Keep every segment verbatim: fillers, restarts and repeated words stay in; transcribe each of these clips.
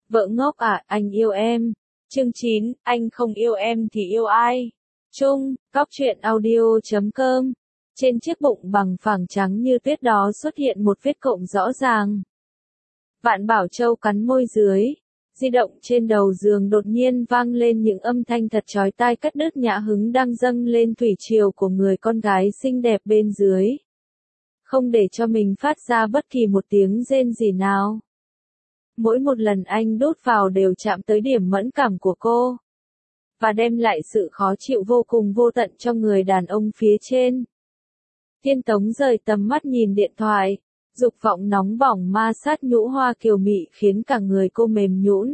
Vợ ngốc à, anh yêu em. Chương chín, anh không yêu em thì yêu ai? Chung, Cóc truyện audio chấm com. Trên chiếc bụng bằng phẳng trắng như tuyết đó xuất hiện một vết cộm rõ ràng. Vạn Bảo Châu cắn môi dưới. Di động trên đầu giường đột nhiên vang lên những âm thanh thật chói tai cắt đứt nhã hứng đang dâng lên thủy triều của người con gái xinh đẹp bên dưới. Không để cho mình phát ra bất kỳ một tiếng rên gì nào. Mỗi một lần anh đút vào đều chạm tới điểm mẫn cảm của cô. Và đem lại sự khó chịu vô cùng vô tận cho người đàn ông phía trên. Thiên Tống rời tầm mắt nhìn điện thoại. Dục vọng nóng bỏng ma sát nhũ hoa kiều mị khiến cả người cô mềm nhũn.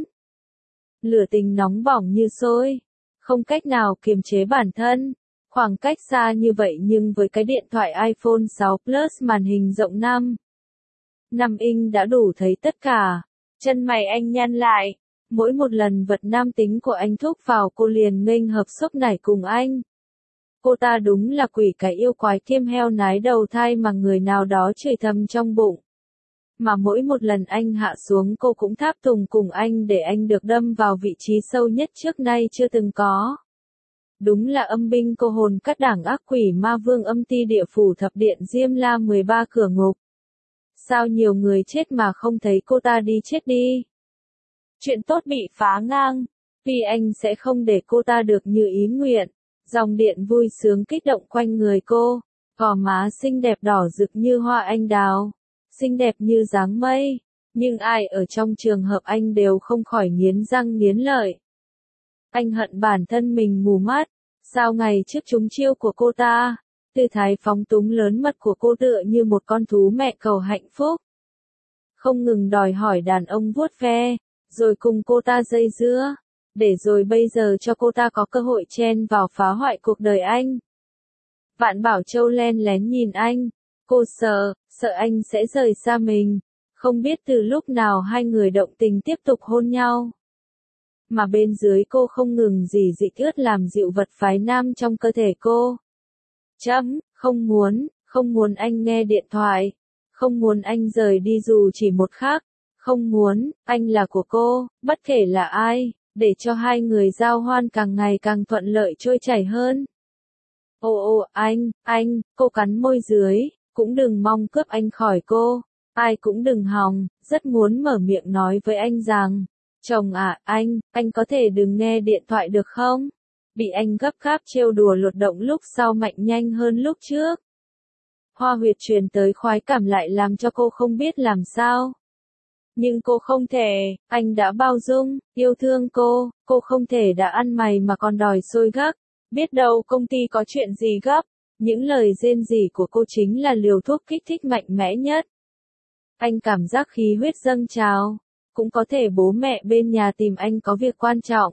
Lửa tình nóng bỏng như sôi. Không cách nào kiềm chế bản thân. Khoảng cách xa như vậy nhưng với cái điện thoại iPhone sáu Plus màn hình rộng năm. năm inch đã đủ thấy tất cả. Chân mày anh nhăn lại. Mỗi một lần vật nam tính của anh thúc vào cô liền nghênh hợp xúc nảy cùng anh. Cô ta đúng là quỷ cái yêu quái kiêm heo nái đầu thai mà người nào đó chửi thầm trong bụng. Mà mỗi một lần anh hạ xuống cô cũng tháp tùng cùng anh để anh được đâm vào vị trí sâu nhất trước nay chưa từng có. Đúng là âm binh cô hồn cắt đảng ác quỷ ma vương âm ti địa phủ thập điện Diêm La mười ba cửa ngục. Sao nhiều người chết mà không thấy cô ta đi chết đi? Chuyện tốt bị phá ngang, vì anh sẽ không để cô ta được như ý nguyện. Dòng điện vui sướng kích động quanh người cô, gò má xinh đẹp đỏ rực như hoa anh đào, xinh đẹp như dáng mây, nhưng ai ở trong trường hợp anh đều không khỏi nghiến răng nghiến lợi. Anh hận bản thân mình mù mắt, sao ngày trước trúng chiêu của cô ta, tư thái phóng túng lớn mật của cô tựa như một con thú mẹ cầu hạnh phúc. Không ngừng đòi hỏi đàn ông vuốt ve, rồi cùng cô ta dây dưa. Để rồi bây giờ cho cô ta có cơ hội chen vào phá hoại cuộc đời anh. Vạn Bảo Châu len lén nhìn anh. Cô sợ, sợ anh sẽ rời xa mình. Không biết từ lúc nào hai người động tình tiếp tục hôn nhau. Mà bên dưới cô không ngừng gì dịch ướt làm dịu vật phái nam trong cơ thể cô. Chấm, không muốn, không muốn anh nghe điện thoại. Không muốn anh rời đi dù chỉ một khắc. Không muốn, anh là của cô, bất kể là ai. Để cho hai người giao hoan càng ngày càng thuận lợi trôi chảy hơn. Ô ô anh, anh, cô cắn môi dưới, cũng đừng mong cướp anh khỏi cô, ai cũng đừng hòng, rất muốn mở miệng nói với anh rằng, chồng à, anh, anh có thể đừng nghe điện thoại được không? Bị anh gấp gáp trêu đùa luật động lúc sau mạnh nhanh hơn lúc trước. Hoa huyệt truyền tới khoái cảm lại làm cho cô không biết làm sao. Nhưng cô không thể, anh đã bao dung, yêu thương cô, cô không thể đã ăn mày mà còn đòi xôi gác. Biết đâu công ty có chuyện gì gấp, những lời rên rỉ của cô chính là liều thuốc kích thích mạnh mẽ nhất. Anh cảm giác khí huyết dâng trào, cũng có thể bố mẹ bên nhà tìm anh có việc quan trọng.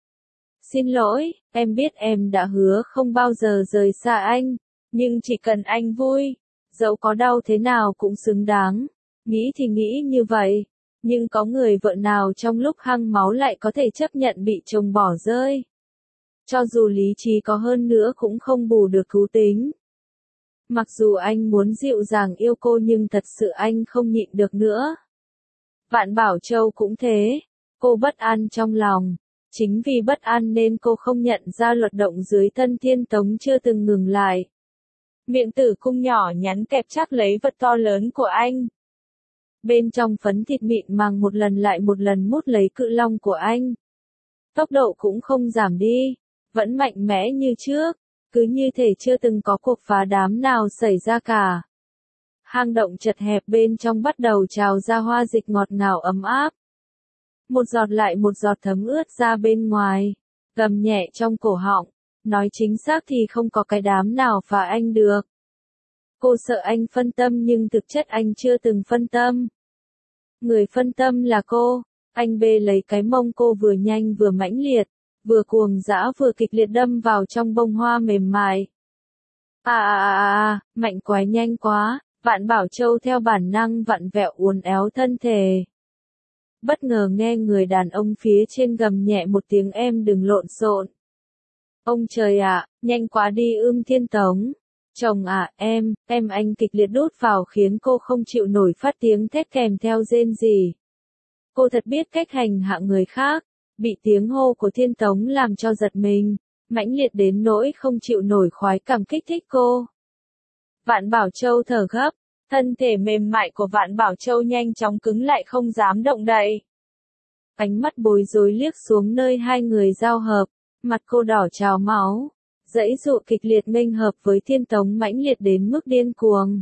Xin lỗi, em biết em đã hứa không bao giờ rời xa anh, nhưng chỉ cần anh vui, dẫu có đau thế nào cũng xứng đáng. Nghĩ thì nghĩ như vậy. Nhưng có người vợ nào trong lúc hăng máu lại có thể chấp nhận bị chồng bỏ rơi. Cho dù lý trí có hơn nữa cũng không bù được thú tính. Mặc dù anh muốn dịu dàng yêu cô nhưng thật sự anh không nhịn được nữa. Vạn Bảo Châu cũng thế. Cô bất an trong lòng. Chính vì bất an nên cô không nhận ra luật động dưới thân Thiên Tống chưa từng ngừng lại. Miệng tử cung nhỏ nhắn kẹp chắc lấy vật to lớn của anh. Bên trong phấn thịt mịn màng một lần lại một lần mút lấy cự long của anh. Tốc độ cũng không giảm đi, vẫn mạnh mẽ như trước, cứ như thể chưa từng có cuộc phá đám nào xảy ra cả. Hang động chật hẹp bên trong bắt đầu trào ra hoa dịch ngọt ngào ấm áp. Một giọt lại một giọt thấm ướt ra bên ngoài, gầm nhẹ trong cổ họng, nói chính xác thì không có cái đám nào phá anh được. Cô sợ anh phân tâm nhưng thực chất anh chưa từng phân tâm. Người phân tâm là cô, anh bê lấy cái mông cô vừa nhanh vừa mãnh liệt, vừa cuồng dã vừa kịch liệt đâm vào trong bông hoa mềm mại. À à à à, mạnh quá nhanh quá, Vạn Bảo Châu theo bản năng vặn vẹo uốn éo thân thể. Bất ngờ nghe người đàn ông phía trên gầm nhẹ một tiếng em đừng lộn xộn. Ông trời ạ, nhanh quá đi ưm Thiên Tống. Chồng à, em, em anh kịch liệt đút vào khiến cô không chịu nổi phát tiếng thét kèm theo rên rỉ. Cô thật biết cách hành hạ người khác, bị tiếng hô của Thiên Tống làm cho giật mình, mãnh liệt đến nỗi không chịu nổi khoái cảm kích thích cô. Vạn Bảo Châu thở gấp, thân thể mềm mại của Vạn Bảo Châu nhanh chóng cứng lại không dám động đậy. Ánh mắt bối rối liếc xuống nơi hai người giao hợp, mặt cô đỏ trào máu, giãy giụa kịch liệt nghênh hợp với Thiên Tống mãnh liệt đến mức điên cuồng.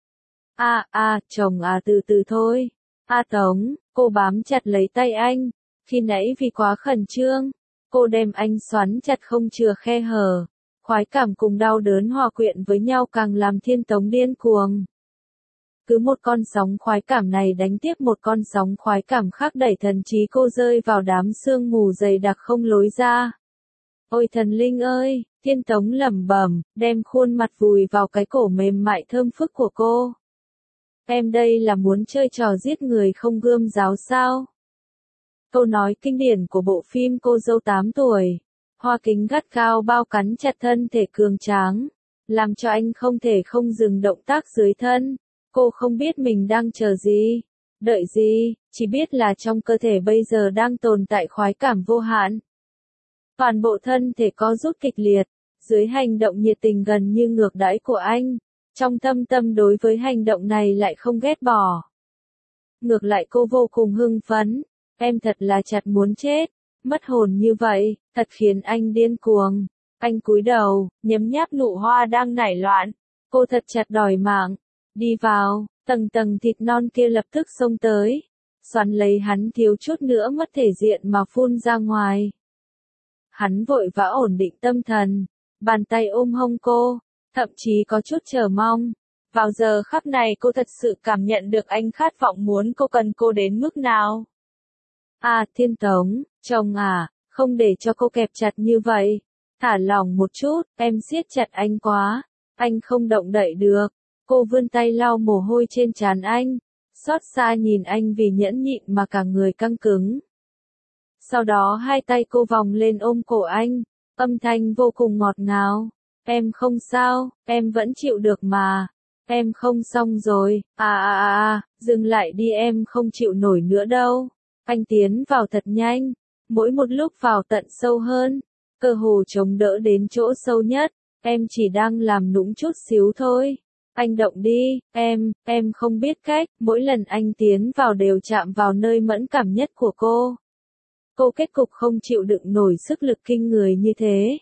A a, chồng à từ từ thôi. A Tống, cô bám chặt lấy tay anh, khi nãy vì quá khẩn trương, cô đem anh xoắn chặt không chừa khe hở. Khoái cảm cùng đau đớn hòa quyện với nhau càng làm Thiên Tống điên cuồng. Cứ một con sóng khoái cảm này đánh tiếp một con sóng khoái cảm khác đẩy thần trí cô rơi vào đám sương mù dày đặc không lối ra. Ôi thần linh ơi, Thiên Tống lẩm bẩm, đem khuôn mặt vùi vào cái cổ mềm mại thơm phức của cô. Em đây là muốn chơi trò giết người không gươm giáo sao? Câu nói kinh điển của bộ phim Cô dâu tám tuổi. Hoa Kính gắt gao bao cắn chặt thân thể cường tráng, làm cho anh không thể không dừng động tác dưới thân. Cô không biết mình đang chờ gì, đợi gì, chỉ biết là trong cơ thể bây giờ đang tồn tại khoái cảm vô hạn. Toàn bộ thân thể co rút kịch liệt, dưới hành động nhiệt tình gần như ngược đãi của anh, trong thâm tâm đối với hành động này lại không ghét bỏ. Ngược lại cô vô cùng hưng phấn, em thật là chặt muốn chết, mất hồn như vậy, thật khiến anh điên cuồng. Anh cúi đầu, nhấm nháp nụ hoa đang nảy loạn, cô thật chặt đòi mạng. Đi vào, tầng tầng thịt non kia lập tức xông tới, xoắn lấy hắn thiếu chút nữa mất thể diện mà phun ra ngoài. Hắn vội vã ổn định tâm thần, bàn tay ôm hông cô, thậm chí có chút chờ mong. Vào giờ khắc này cô thật sự cảm nhận được anh khát vọng muốn cô cần cô đến mức nào. À Thiên Tống, chồng à, không để cho cô kẹp chặt như vậy. Thả lỏng một chút, em siết chặt anh quá, anh không động đậy được. Cô vươn tay lau mồ hôi trên trán anh, xót xa nhìn anh vì nhẫn nhịn mà cả người căng cứng. Sau đó hai tay cô vòng lên ôm cổ anh, âm thanh vô cùng ngọt ngào. Em không sao, em vẫn chịu được mà. Em không xong rồi, à à à à, dừng lại đi em không chịu nổi nữa đâu. Anh tiến vào thật nhanh, mỗi một lúc vào tận sâu hơn, cơ hồ chống đỡ đến chỗ sâu nhất, em chỉ đang làm nũng chút xíu thôi. Anh động đi, em, em không biết cách, mỗi lần anh tiến vào đều chạm vào nơi mẫn cảm nhất của cô. Cô kết cục không chịu đựng nổi sức lực kinh người như thế.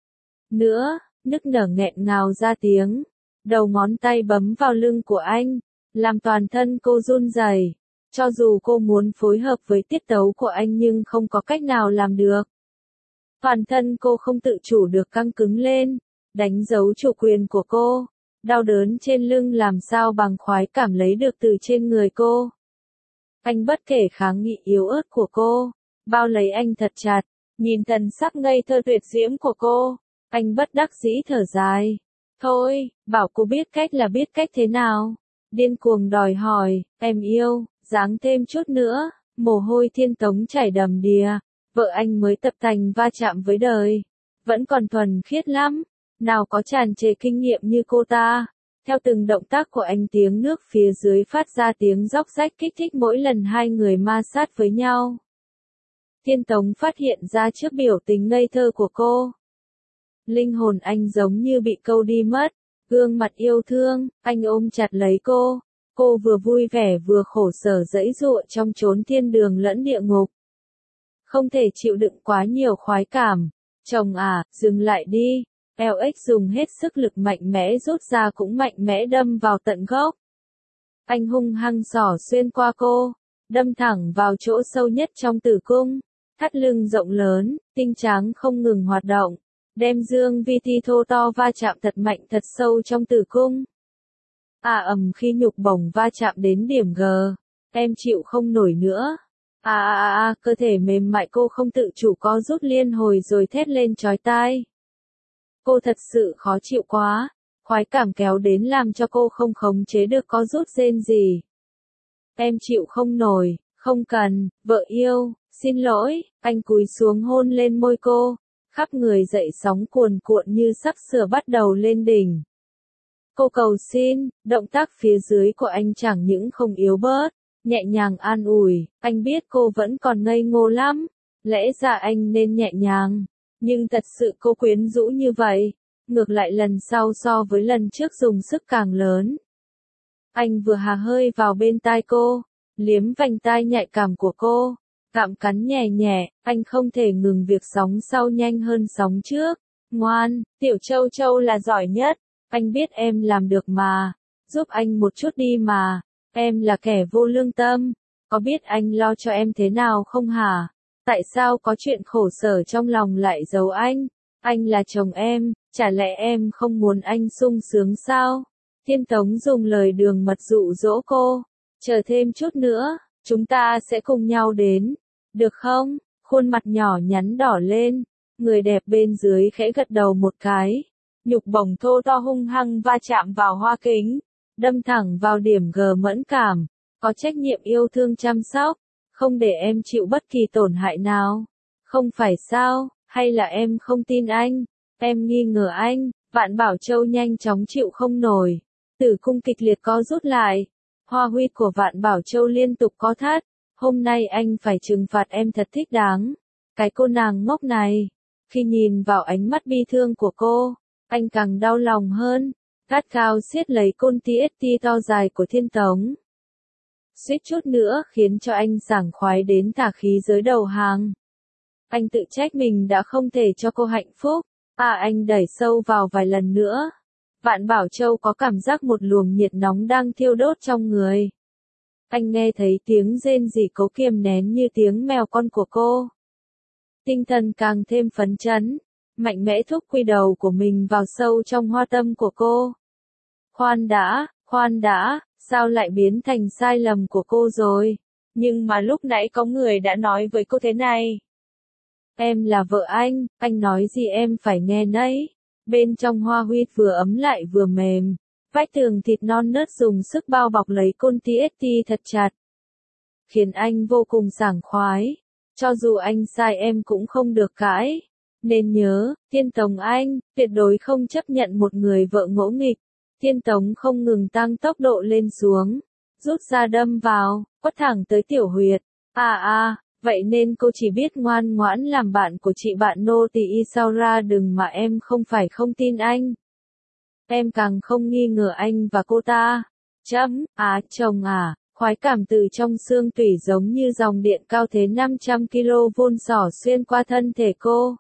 Nữa, nức nở nghẹn ngào ra tiếng, đầu ngón tay bấm vào lưng của anh, làm toàn thân cô run rẩy. Cho dù cô muốn phối hợp với tiết tấu của anh nhưng không có cách nào làm được. Toàn thân cô không tự chủ được căng cứng lên, đánh dấu chủ quyền của cô. Đau đớn trên lưng làm sao bằng khoái cảm lấy được từ trên người cô. Anh bất kể kháng nghị yếu ớt của cô, bao lấy anh thật chặt, nhìn thần sắc ngây thơ tuyệt diễm của cô, anh bất đắc dĩ thở dài. Thôi, bảo cô biết cách là biết cách thế nào. Điên cuồng đòi hỏi, em yêu, giáng thêm chút nữa, mồ hôi Thiên Tống chảy đầm đìa, vợ anh mới tập tành va chạm với đời, vẫn còn thuần khiết lắm. Nào có tràn trề kinh nghiệm như cô ta. Theo từng động tác của anh tiếng nước phía dưới phát ra tiếng róc rách kích thích mỗi lần hai người ma sát với nhau. Thiên Tống phát hiện ra trước biểu tình ngây thơ của cô. Linh hồn anh giống như bị câu đi mất, gương mặt yêu thương, anh ôm chặt lấy cô. Cô vừa vui vẻ vừa khổ sở giãy giụa trong chốn thiên đường lẫn địa ngục. Không thể chịu đựng quá nhiều khoái cảm. Chồng à, dừng lại đi. lờ ích dùng hết sức lực mạnh mẽ rút ra cũng mạnh mẽ đâm vào tận gốc. Anh hung hăng xỏ xuyên qua cô, đâm thẳng vào chỗ sâu nhất trong tử cung. Thắt lưng rộng lớn, tinh tráng không ngừng hoạt động, đem dương vi ti thô to va chạm thật mạnh thật sâu trong tử cung. À ầm khi nhục bổng va chạm đến điểm G, em chịu không nổi nữa. À à à à, cơ thể mềm mại cô không tự chủ co rút liên hồi rồi thét lên chói tai. Cô thật sự khó chịu quá, khoái cảm kéo đến làm cho cô không khống chế được có rút rên gì. Em chịu không nổi, không cần, vợ yêu, xin lỗi, anh cúi xuống hôn lên môi cô, khắp người dậy sóng cuồn cuộn như sắp sửa bắt đầu lên đỉnh. Cô cầu xin, động tác phía dưới của anh chẳng những không yếu bớt, nhẹ nhàng an ủi, anh biết cô vẫn còn ngây ngô lắm, lẽ ra anh nên nhẹ nhàng, nhưng thật sự cô quyến rũ như vậy, ngược lại lần sau so với lần trước dùng sức càng lớn. Anh vừa hà hơi vào bên tai cô, liếm vành tai nhạy cảm của cô, cạm cắn nhẹ nhẹ, anh không thể ngừng việc sóng sau nhanh hơn sóng trước. Ngoan, tiểu châu châu là giỏi nhất, anh biết em làm được mà, giúp anh một chút đi mà, em là kẻ vô lương tâm, có biết anh lo cho em thế nào không hả? Tại sao có chuyện khổ sở trong lòng lại giấu anh? Anh là chồng em, chả lẽ em không muốn anh sung sướng sao? Thiên Tống dùng lời đường mật dụ dỗ cô, chờ thêm chút nữa, chúng ta sẽ cùng nhau đến, được không? Khuôn mặt nhỏ nhắn đỏ lên, người đẹp bên dưới khẽ gật đầu một cái, nhục bổng thô to hung hăng va chạm vào hoa kính, đâm thẳng vào điểm G mẫn cảm, có trách nhiệm yêu thương chăm sóc, không để em chịu bất kỳ tổn hại nào. Không phải sao, hay là em không tin anh, em nghi ngờ anh, Vạn Bảo Châu nhanh chóng chịu không nổi, tử cung kịch liệt co rút lại, hoa huyết của Vạn Bảo Châu liên tục co thắt, hôm nay anh phải trừng phạt em thật thích đáng, cái cô nàng ngốc này. Khi nhìn vào ánh mắt bi thương của cô, anh càng đau lòng hơn, gắt gao siết lấy côn tê ét tê to dài của Thiên Tống. Suýt chút nữa khiến cho anh sảng khoái đến tả khí giới đầu hàng. Anh tự trách mình đã không thể cho cô hạnh phúc, à anh đẩy sâu vào vài lần nữa. Vạn Bảo Châu có cảm giác một luồng nhiệt nóng đang thiêu đốt trong người. Anh nghe thấy tiếng rên rỉ cố kiềm nén như tiếng mèo con của cô. Tinh thần càng thêm phấn chấn, mạnh mẽ thúc quy đầu của mình vào sâu trong hoa tâm của cô. Khoan đã, khoan đã, sao lại biến thành sai lầm của cô rồi? Nhưng mà lúc nãy có người đã nói với cô thế này. Em là vợ anh, anh nói gì em phải nghe nấy. Bên trong hoa huyết vừa ấm lại vừa mềm, vách tường thịt non nớt dùng sức bao bọc lấy côn tê ét tê thật chặt. Khiến anh vô cùng sảng khoái. Cho dù anh sai em cũng không được cãi. Nên nhớ, Thiên Tống anh, tuyệt đối không chấp nhận một người vợ ngỗ nghịch. Thiên Tống không ngừng tăng tốc độ lên xuống, rút ra đâm vào, quất thẳng tới tiểu huyệt. À à, vậy nên cô chỉ biết ngoan ngoãn làm bạn của chị bạn nô tỳ Isaura đừng mà em không phải không tin anh. Em càng không nghi ngờ anh và cô ta. Chấm, à chồng à. Khoái cảm từ trong xương tủy giống như dòng điện cao thế năm trăm ki lô vôn xỏ xuyên qua thân thể cô.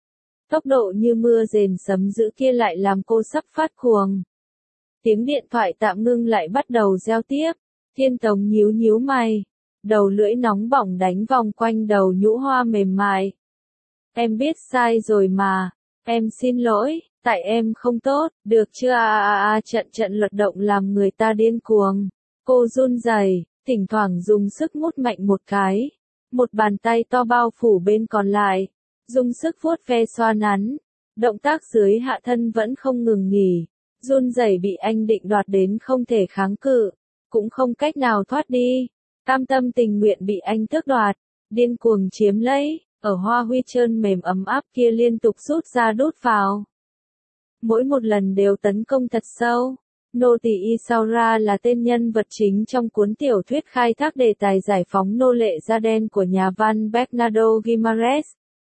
Tốc độ như mưa rền sấm dữ kia lại làm cô sắp phát cuồng. Tiếng điện thoại tạm ngưng lại bắt đầu reo tiếp. Thiên Tống nhíu nhíu mày. Đầu lưỡi nóng bỏng đánh vòng quanh đầu nhũ hoa mềm mại. Em biết sai rồi mà. Em xin lỗi, tại em không tốt, được chưa à à à trận trận luật động làm người ta điên cuồng. Cô run rẩy, thỉnh thoảng dùng sức mút mạnh một cái. Một bàn tay to bao phủ bên còn lại, dùng sức vuốt ve xoa nắn. Động tác dưới hạ thân vẫn không ngừng nghỉ. Run rẩy bị anh định đoạt đến không thể kháng cự, cũng không cách nào thoát đi. Cam tâm tình nguyện bị anh tước đoạt, điên cuồng chiếm lấy, ở hoa huy trơn mềm ấm áp kia liên tục rút ra đút vào. Mỗi một lần đều tấn công thật sâu. Nô tỳ Isaura là tên nhân vật chính trong cuốn tiểu thuyết khai thác đề tài giải phóng nô lệ da đen của nhà văn Bernardo Guimarães.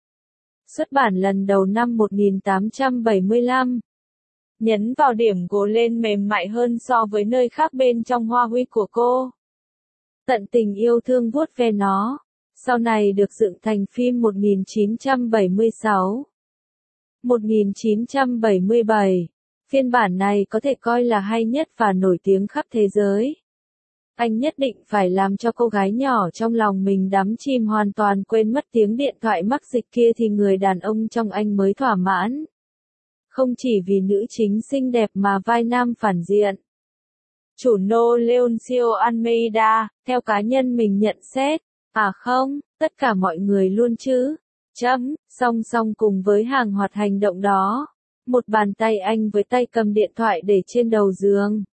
Xuất bản lần đầu năm một nghìn tám trăm bảy mươi lăm. Nhấn vào điểm gồ lên mềm mại hơn so với nơi khác bên trong hoa huy của cô. Tận tình yêu thương vuốt ve nó. Sau này được dựng thành phim một nghìn chín trăm bảy mươi sáu. một nghìn chín trăm bảy mươi bảy. Phiên bản này có thể coi là hay nhất và nổi tiếng khắp thế giới. Anh nhất định phải làm cho cô gái nhỏ trong lòng mình đắm chìm hoàn toàn quên mất tiếng điện thoại mắc dịch kia thì người đàn ông trong anh mới thỏa mãn. Không chỉ vì nữ chính xinh đẹp mà vai nam phản diện. Chủ nô Leoncio Almeida, theo cá nhân mình nhận xét, à không, tất cả mọi người luôn chứ. Chấm, song song cùng với hàng hoạt hành động đó. Một bàn tay anh với tay cầm điện thoại để trên đầu giường.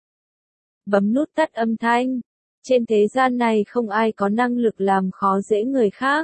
Bấm nút tắt âm thanh. Trên thế gian này không ai có năng lực làm khó dễ người khác.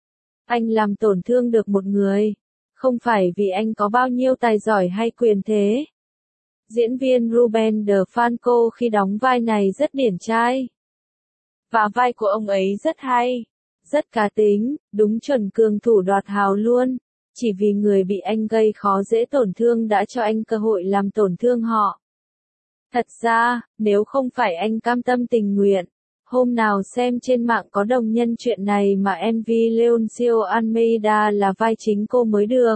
Anh làm tổn thương được một người. Không phải vì anh có bao nhiêu tài giỏi hay quyền thế. Diễn viên Ruben De Falco khi đóng vai này rất điển trai. Và vai của ông ấy rất hay, rất cá tính, đúng chuẩn cường thủ đoạt hào luôn. Chỉ vì người bị anh gây khó dễ tổn thương đã cho anh cơ hội làm tổn thương họ. Thật ra, nếu không phải anh cam tâm tình nguyện, hôm nào xem trên mạng có đồng nhân chuyện này mà em vê Leoncio Almeida là vai chính cô mới được.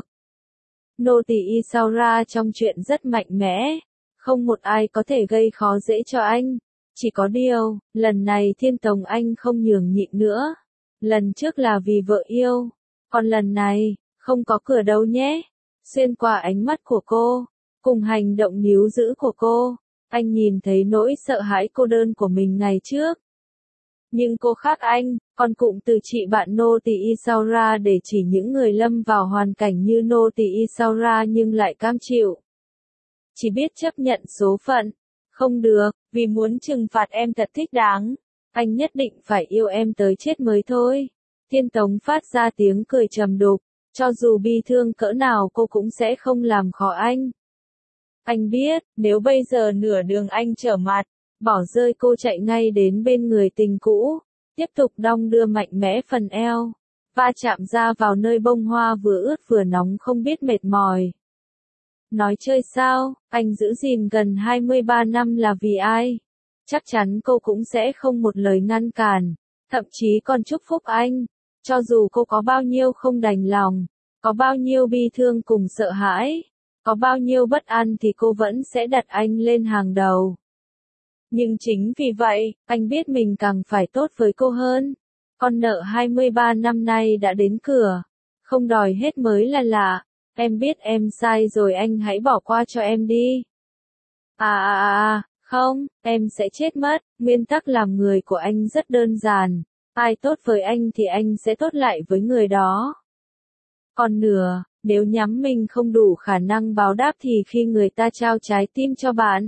Nô tỳ Isaura trong chuyện rất mạnh mẽ, không một ai có thể gây khó dễ cho anh. Chỉ có điều, lần này Thiên Tống anh không nhường nhịn nữa. Lần trước là vì vợ yêu, còn lần này, không có cửa đâu nhé. Xuyên qua ánh mắt của cô, cùng hành động níu giữ của cô, anh nhìn thấy nỗi sợ hãi cô đơn của mình ngày trước. Nhưng cô khác anh, còn cụm từ chị bạn nô tỳ Isaura để chỉ những người lâm vào hoàn cảnh như nô tỳ Isaura nhưng lại cam chịu. Chỉ biết chấp nhận số phận. Không được, vì muốn trừng phạt em thật thích đáng. Anh nhất định phải yêu em tới chết mới thôi. Thiên Tống phát ra tiếng cười trầm đục. Cho dù bi thương cỡ nào cô cũng sẽ không làm khó anh. Anh biết, nếu bây giờ nửa đường anh trở mặt, bỏ rơi cô chạy ngay đến bên người tình cũ, tiếp tục đong đưa mạnh mẽ phần eo, va chạm ra vào nơi bông hoa vừa ướt vừa nóng không biết mệt mỏi. Nói chơi sao, anh giữ gìn gần hai mươi ba năm là vì ai? Chắc chắn cô cũng sẽ không một lời ngăn cản, thậm chí còn chúc phúc anh. Cho dù cô có bao nhiêu không đành lòng, có bao nhiêu bi thương cùng sợ hãi, có bao nhiêu bất an thì cô vẫn sẽ đặt anh lên hàng đầu. Nhưng chính vì vậy, anh biết mình càng phải tốt với cô hơn. Con nợ hai mươi ba năm nay đã đến cửa, không đòi hết mới là lạ. Em biết em sai rồi, anh hãy bỏ qua cho em đi. À à à, không, em sẽ chết mất. Nguyên tắc làm người của anh rất đơn giản. Ai tốt với anh thì anh sẽ tốt lại với người đó. Còn nữa, nếu nhắm mình không đủ khả năng báo đáp thì khi người ta trao trái tim cho bạn,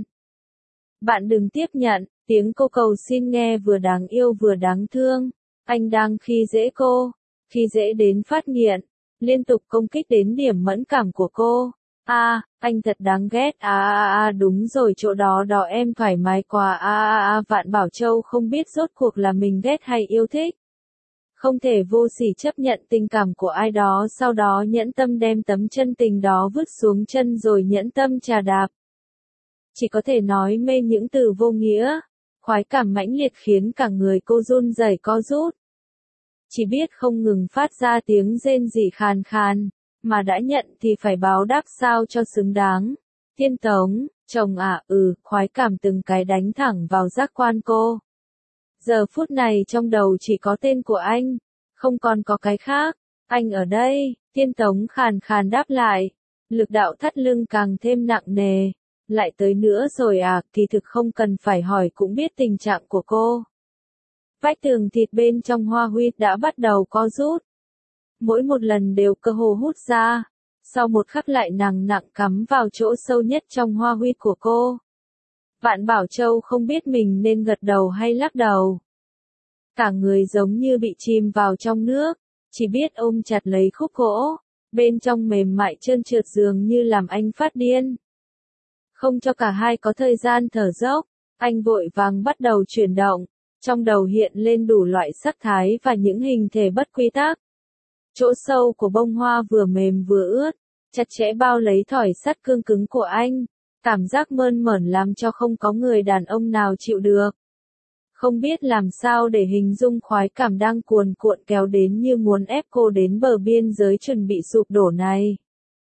bạn đừng tiếp nhận. Tiếng cô cầu xin nghe vừa đáng yêu vừa đáng thương. Anh đang khi dễ cô, khi dễ đến phát nghiện, liên tục công kích đến điểm mẫn cảm của cô. À, anh thật đáng ghét. À à à đúng rồi, chỗ đó đó em thoải mái quá. À à à Vạn Bảo Châu không biết rốt cuộc là mình ghét hay yêu thích. Không thể vô sỉ chấp nhận tình cảm của ai đó, sau đó nhẫn tâm đem tấm chân tình đó vứt xuống chân rồi nhẫn tâm trà đạp. Chỉ có thể nói mê những từ vô nghĩa. Khoái cảm mãnh liệt khiến cả người cô run rẩy co rút. Chỉ biết không ngừng phát ra tiếng rên rỉ khàn khàn, mà đã nhận thì phải báo đáp sao cho xứng đáng. Thiên Tống, chồng à, ừ, khoái cảm từng cái đánh thẳng vào giác quan cô. Giờ phút này trong đầu chỉ có tên của anh, không còn có cái khác. Anh ở đây, Thiên Tống khàn khàn đáp lại. Lực đạo thắt lưng càng thêm nặng nề. Lại tới nữa rồi à, kỳ thực không cần phải hỏi cũng biết tình trạng của cô. Vách tường thịt bên trong hoa huyết đã bắt đầu co rút. Mỗi một lần đều cơ hồ hút ra. Sau một khắc lại nặng nặng cắm vào chỗ sâu nhất trong hoa huyết của cô. Vạn Bảo Châu không biết mình nên gật đầu hay lắc đầu. Cả người giống như bị chìm vào trong nước, chỉ biết ôm chặt lấy khúc gỗ. Bên trong mềm mại trơn trượt dường như làm anh phát điên. Không cho cả hai có thời gian thở dốc, anh vội vàng bắt đầu chuyển động. Trong đầu hiện lên đủ loại sắc thái và những hình thể bất quy tắc. Chỗ sâu của bông hoa vừa mềm vừa ướt, chặt chẽ bao lấy thỏi sắt cương cứng của anh. Cảm giác mơn mởn làm cho không có người đàn ông nào chịu được. Không biết làm sao để hình dung khoái cảm đang cuồn cuộn kéo đến như muốn ép cô đến bờ biên giới chuẩn bị sụp đổ này.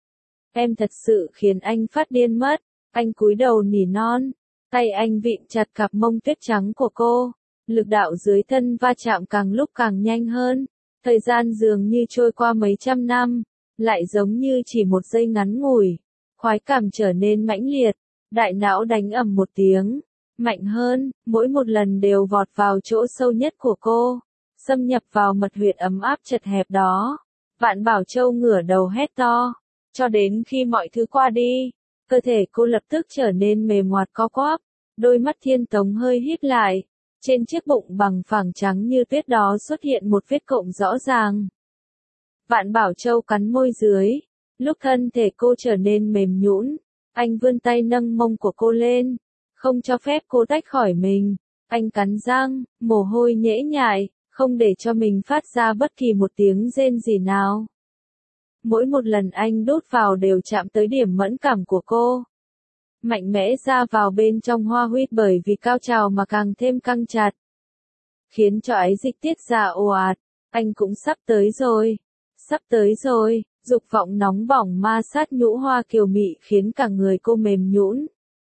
Em thật sự khiến anh phát điên mất. Anh cúi đầu nỉ non, tay anh vịn chặt cặp mông tuyết trắng của cô. Lực đạo dưới thân va chạm càng lúc càng nhanh hơn. Thời gian dường như trôi qua mấy trăm năm, lại giống như chỉ một giây ngắn ngủi. Khoái cảm trở nên mãnh liệt, đại não đánh ầm một tiếng, mạnh hơn, mỗi một lần đều vọt vào chỗ sâu nhất của cô, xâm nhập vào mật huyệt ấm áp chật hẹp đó. Vạn Bảo Châu ngửa đầu hét to, cho đến khi mọi thứ qua đi, cơ thể cô lập tức trở nên mềm ngoặt co quắp, đôi mắt Thiên Tống hơi híp lại. Trên chiếc bụng bằng phẳng trắng như tuyết đó xuất hiện một vết cộm rõ ràng. Vạn Bảo Châu cắn môi dưới, lúc thân thể cô trở nên mềm nhũn, anh vươn tay nâng mông của cô lên, không cho phép cô tách khỏi mình. Anh cắn răng, mồ hôi nhễ nhại, không để cho mình phát ra bất kỳ một tiếng rên gì nào. Mỗi một lần anh đút vào đều chạm tới điểm mẫn cảm của cô. Mạnh mẽ ra vào bên trong hoa huyết bởi vì cao trào mà càng thêm căng chặt. Khiến cho ấy dịch tiết ra ồ ạt, anh cũng sắp tới rồi, sắp tới rồi, dục vọng nóng bỏng ma sát nhũ hoa kiều mị khiến cả người cô mềm nhũn.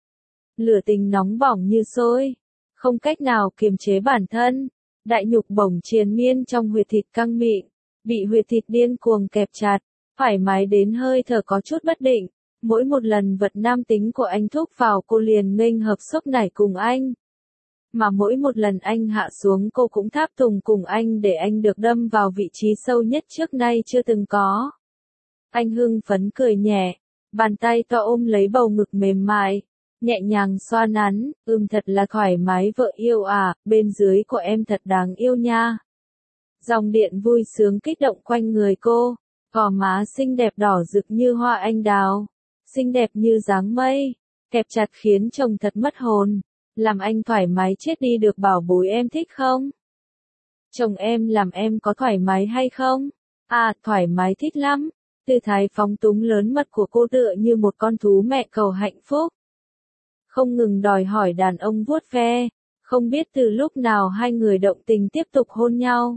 Lửa tình nóng bỏng như sôi, không cách nào kiềm chế bản thân, đại nhục bổng triền miên trong huyệt thịt căng mịn, bị huyệt thịt điên cuồng kẹp chặt, thoải mái đến hơi thở có chút bất định. Mỗi một lần vật nam tính của anh thúc vào cô liền nghênh hợp xúc nảy cùng anh. Mà mỗi một lần anh hạ xuống cô cũng tháp tùng cùng anh để anh được đâm vào vị trí sâu nhất trước nay chưa từng có. Anh hưng phấn cười nhẹ, bàn tay to ôm lấy bầu ngực mềm mại, nhẹ nhàng xoa nắn, ưm thật là thoải mái vợ yêu à, bên dưới của em thật đáng yêu nha. Dòng điện vui sướng kích động quanh người cô, gò má xinh đẹp đỏ rực như hoa anh đào, xinh đẹp như dáng mây, kẹp chặt khiến chồng thật mất hồn, làm anh thoải mái chết đi được bảo bối em thích không? Chồng em làm em có thoải mái hay không? À, thoải mái thích lắm. Tư thái phóng túng lớn mật của cô tựa như một con thú mẹ cầu hạnh phúc. Không ngừng đòi hỏi đàn ông vuốt ve, không biết từ lúc nào hai người động tình tiếp tục hôn nhau.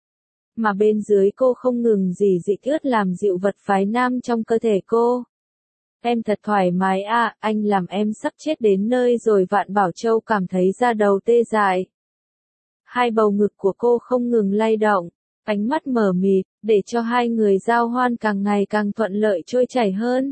Mà bên dưới cô không ngừng gì dị ướt làm dịu vật phái nam trong cơ thể cô. Em thật thoải mái à, anh làm em sắp chết đến nơi rồi. Vạn Bảo Châu cảm thấy da đầu tê dại. Hai bầu ngực của cô không ngừng lay động, ánh mắt mờ mịt, để cho hai người giao hoan càng ngày càng thuận lợi trôi chảy hơn.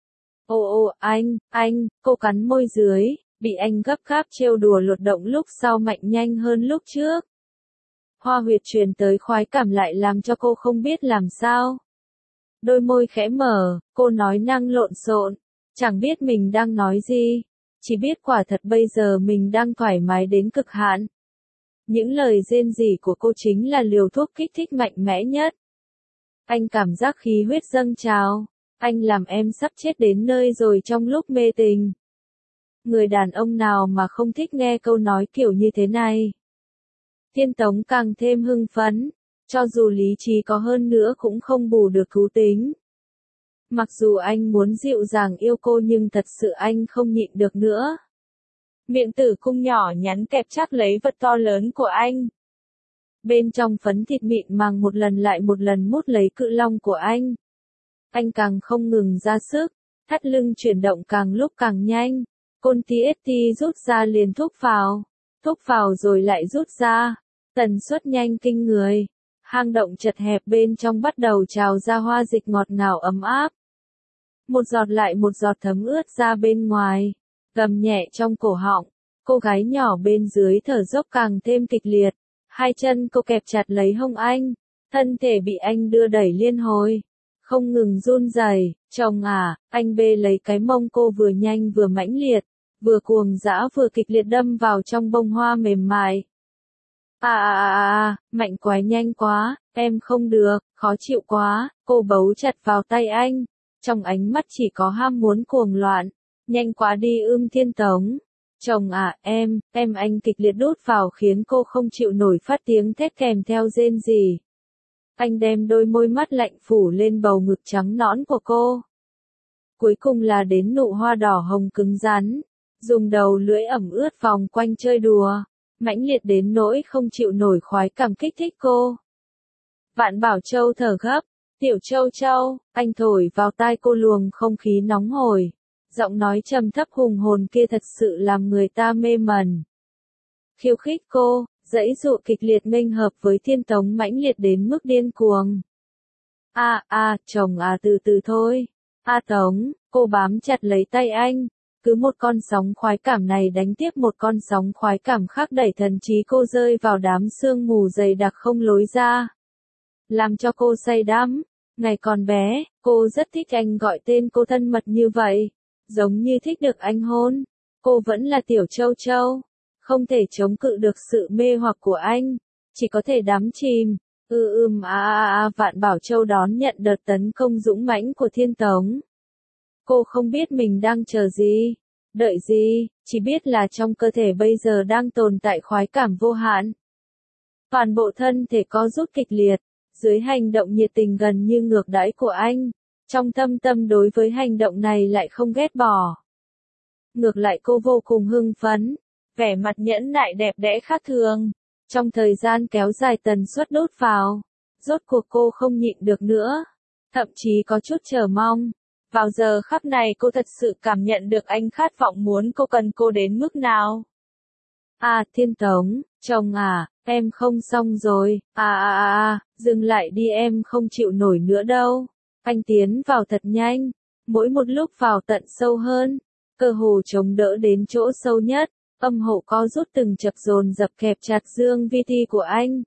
Ô ô, anh, anh, cô cắn môi dưới, bị anh gấp gáp trêu đùa lột động lúc sau mạnh nhanh hơn lúc trước. Hoa huyệt truyền tới khoái cảm lại làm cho cô không biết làm sao. Đôi môi khẽ mở, cô nói năng lộn xộn, chẳng biết mình đang nói gì, chỉ biết quả thật bây giờ mình đang thoải mái đến cực hạn. Những lời rên rỉ của cô chính là liều thuốc kích thích mạnh mẽ nhất. Anh cảm giác khí huyết dâng trào, anh làm em sắp chết đến nơi rồi trong lúc mê tình. Người đàn ông nào mà không thích nghe câu nói kiểu như thế này. Thiên Tống càng thêm hưng phấn, cho dù lý trí có hơn nữa cũng không bù được thú tính. Mặc dù anh muốn dịu dàng yêu cô nhưng thật sự anh không nhịn được nữa. Miệng tử cung nhỏ nhắn kẹp chặt lấy vật to lớn của anh. Bên trong phấn thịt mịn màng một lần lại một lần mút lấy cự long của anh. Anh càng không ngừng ra sức, thắt lưng chuyển động càng lúc càng nhanh. Côn tí ết tí rút ra liền thúc vào, thúc vào rồi lại rút ra, tần suất nhanh kinh người. Hang động chật hẹp bên trong bắt đầu trào ra hoa dịch ngọt ngào ấm áp. Một giọt lại một giọt thấm ướt ra bên ngoài, gầm nhẹ trong cổ họng, cô gái nhỏ bên dưới thở dốc càng thêm kịch liệt. Hai chân cô kẹp chặt lấy hông anh, thân thể bị anh đưa đẩy liên hồi, không ngừng run rẩy. Chồng à, anh bê lấy cái mông cô vừa nhanh vừa mãnh liệt, vừa cuồng dã vừa kịch liệt đâm vào trong bông hoa mềm mại. À à à à, mạnh quá nhanh quá, em không được, khó chịu quá, cô bấu chặt vào tay anh, trong ánh mắt chỉ có ham muốn cuồng loạn, nhanh quá đi ưm Thiên Tống. Chồng à, em, em anh kịch liệt đút vào khiến cô không chịu nổi phát tiếng thét kèm theo rên rỉ. Anh đem đôi môi mắt lạnh phủ lên bầu ngực trắng nõn của cô. Cuối cùng là đến nụ hoa đỏ hồng cứng rắn, dùng đầu lưỡi ẩm ướt vòng quanh chơi đùa, mãnh liệt đến nỗi không chịu nổi khoái cảm kích thích cô. Vạn Bảo Châu thở gấp, Tiểu Châu Châu, anh thổi vào tai cô luồng không khí nóng hổi. Giọng nói trầm thấp hùng hồn kia thật sự làm người ta mê mẩn. Khiêu khích cô, giãy dụ kịch liệt nghênh hợp với Thiên Tống mãnh liệt đến mức điên cuồng. A a, chồng à từ từ thôi. A Tống, cô bám chặt lấy tay anh. Cứ một con sóng khoái cảm này đánh tiếp một con sóng khoái cảm khác đẩy thần trí cô rơi vào đám sương mù dày đặc không lối ra. Làm cho cô say đắm. Ngày còn bé, cô rất thích anh gọi tên cô thân mật như vậy. Giống như thích được anh hôn. Cô vẫn là Tiểu Châu Châu. Không thể chống cự được sự mê hoặc của anh. Chỉ có thể đắm chìm. Ừ ừm à à à Vạn Bảo Châu đón nhận đợt tấn công dũng mãnh của Thiên Tống. Cô không biết mình đang chờ gì. Đợi gì. chỉ biết là trong cơ thể bây giờ đang tồn tại khoái cảm vô hạn. Toàn bộ thân thể có rút kịch liệt, dưới hành động nhiệt tình gần như ngược đãi của anh, trong thâm tâm đối với hành động này lại không ghét bỏ. Ngược lại cô vô cùng hưng phấn, vẻ mặt nhẫn nại đẹp đẽ khác thường. Trong thời gian kéo dài tần suất đốt vào, rốt cuộc cô không nhịn được nữa, thậm chí có chút chờ mong. Vào giờ khắc này cô thật sự cảm nhận được anh khát vọng muốn cô cần cô đến mức nào. À Thiên Tống, chồng à, em không xong rồi, à à à à, dừng lại đi em không chịu nổi nữa đâu. Anh tiến vào thật nhanh, mỗi một lúc vào tận sâu hơn, cơ hồ chống đỡ đến chỗ sâu nhất, âm hộ co rút từng chập dồn dập kẹp chặt dương vi ti của anh.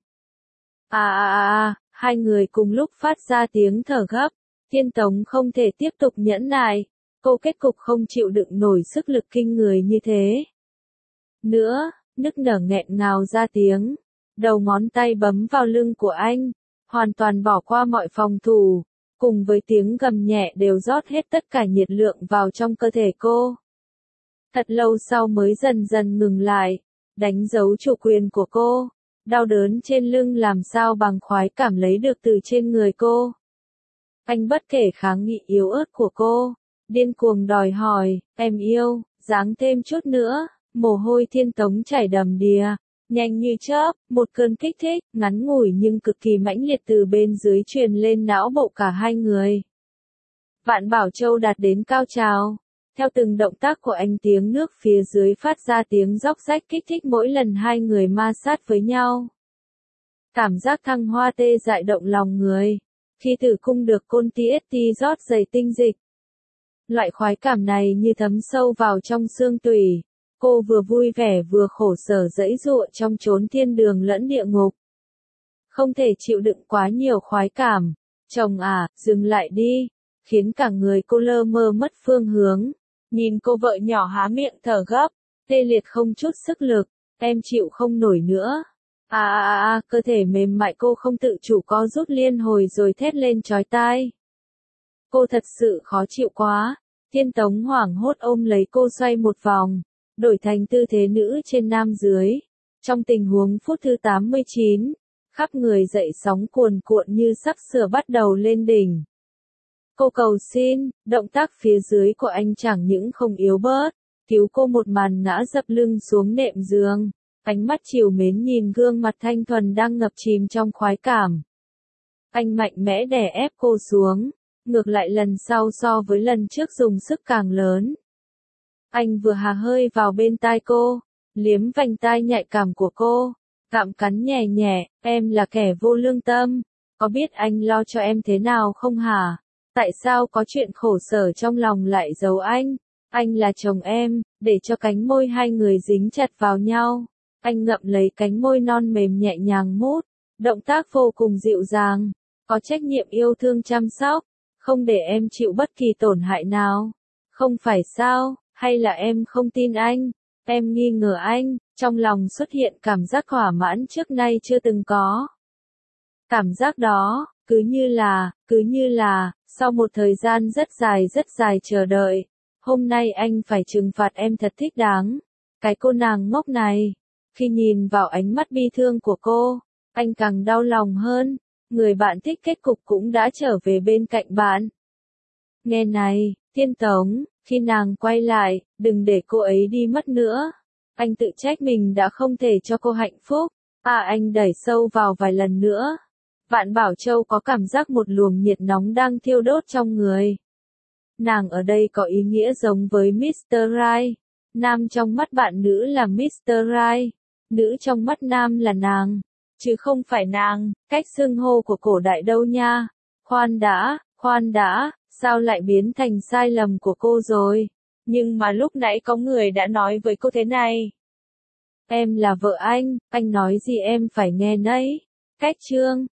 À à à à, hai người cùng lúc phát ra tiếng thở gấp. Thiên Tống không thể tiếp tục nhẫn nại, cô kết cục không chịu đựng nổi sức lực kinh người như thế. Nữa, nức nở nghẹn ngào ra tiếng, đầu ngón tay bấm vào lưng của anh, hoàn toàn bỏ qua mọi phòng thủ, cùng với tiếng gầm nhẹ đều rót hết tất cả nhiệt lượng vào trong cơ thể cô. Thật lâu sau mới dần dần ngừng lại, đánh dấu chủ quyền của cô, đau đớn trên lưng làm sao bằng khoái cảm lấy được từ trên người cô. Anh bất kể kháng nghị yếu ớt của cô, điên cuồng đòi hỏi, em yêu, giáng thêm chút nữa, mồ hôi Thiên Tống chảy đầm đìa, nhanh như chớp, một cơn kích thích, ngắn ngủi nhưng cực kỳ mãnh liệt từ bên dưới truyền lên não bộ cả hai người. Vạn Bảo Châu đạt đến cao trào, theo từng động tác của anh tiếng nước phía dưới phát ra tiếng róc rách kích thích mỗi lần hai người ma sát với nhau. Cảm giác thăng hoa tê dại động lòng người. Khi tử cung được côn tê ét tê rót đầy tinh dịch. Loại khoái cảm này như thấm sâu vào trong xương tủy. Cô vừa vui vẻ vừa khổ sở giãy giụa trong chốn thiên đường lẫn địa ngục. Không thể chịu đựng quá nhiều khoái cảm. Chồng à, dừng lại đi. Khiến cả người cô lơ mơ mất phương hướng. Nhìn cô vợ nhỏ há miệng thở gấp. Tê liệt không chút sức lực. Em chịu không nổi nữa. À à à à, cơ thể mềm mại cô không tự chủ co rút liên hồi rồi thét lên chói tai. Cô thật sự khó chịu quá. Thiên Tống hoảng hốt ôm lấy cô xoay một vòng, đổi thành tư thế nữ trên nam dưới. Trong tình huống phút thứ tám mươi chín, khắp người dậy sóng cuồn cuộn như sắp sửa bắt đầu lên đỉnh. Cô cầu xin, động tác phía dưới của anh chẳng những không yếu bớt, cứu cô một màn ngã dập lưng xuống nệm giường. Ánh mắt trìu mến nhìn gương mặt thanh thuần đang ngập chìm trong khoái cảm. Anh mạnh mẽ đè ép cô xuống, ngược lại lần sau so với lần trước dùng sức càng lớn. Anh vừa hà hơi vào bên tai cô, liếm vành tai nhạy cảm của cô, gặm cắn nhẹ nhẹ, em là kẻ vô lương tâm, có biết anh lo cho em thế nào không hả? Tại sao có chuyện khổ sở trong lòng lại giấu anh? Anh là chồng em, để cho cánh môi hai người dính chặt vào nhau. Anh ngậm lấy cánh môi non mềm nhẹ nhàng mút, động tác vô cùng dịu dàng, có trách nhiệm yêu thương chăm sóc, không để em chịu bất kỳ tổn hại nào. Không phải sao, hay là em không tin anh, em nghi ngờ anh, trong lòng xuất hiện cảm giác thỏa mãn trước nay chưa từng có. Cảm giác đó, cứ như là, cứ như là, sau một thời gian rất dài rất dài chờ đợi, hôm nay anh phải trừng phạt em thật thích đáng, cái cô nàng ngốc này. Khi nhìn vào ánh mắt bi thương của cô, anh càng đau lòng hơn, người bạn thích kết cục cũng đã trở về bên cạnh bạn. Nghe này, Thiên Tống, khi nàng quay lại, đừng để cô ấy đi mất nữa. Anh tự trách mình đã không thể cho cô hạnh phúc. À anh đẩy sâu vào vài lần nữa. Vạn Bảo Châu có cảm giác một luồng nhiệt nóng đang thiêu đốt trong người. Nàng ở đây có ý nghĩa giống với mít tơ Right. Nam trong mắt bạn nữ là mít tơ Right. Nữ trong mắt nam là nàng, chứ không phải nàng, cách xưng hô của cổ đại đâu nha. Khoan đã, khoan đã, sao lại biến thành sai lầm của cô rồi? Nhưng mà lúc nãy có người đã nói với cô thế này. Em là vợ anh, anh nói gì em phải nghe nấy. Cách chương,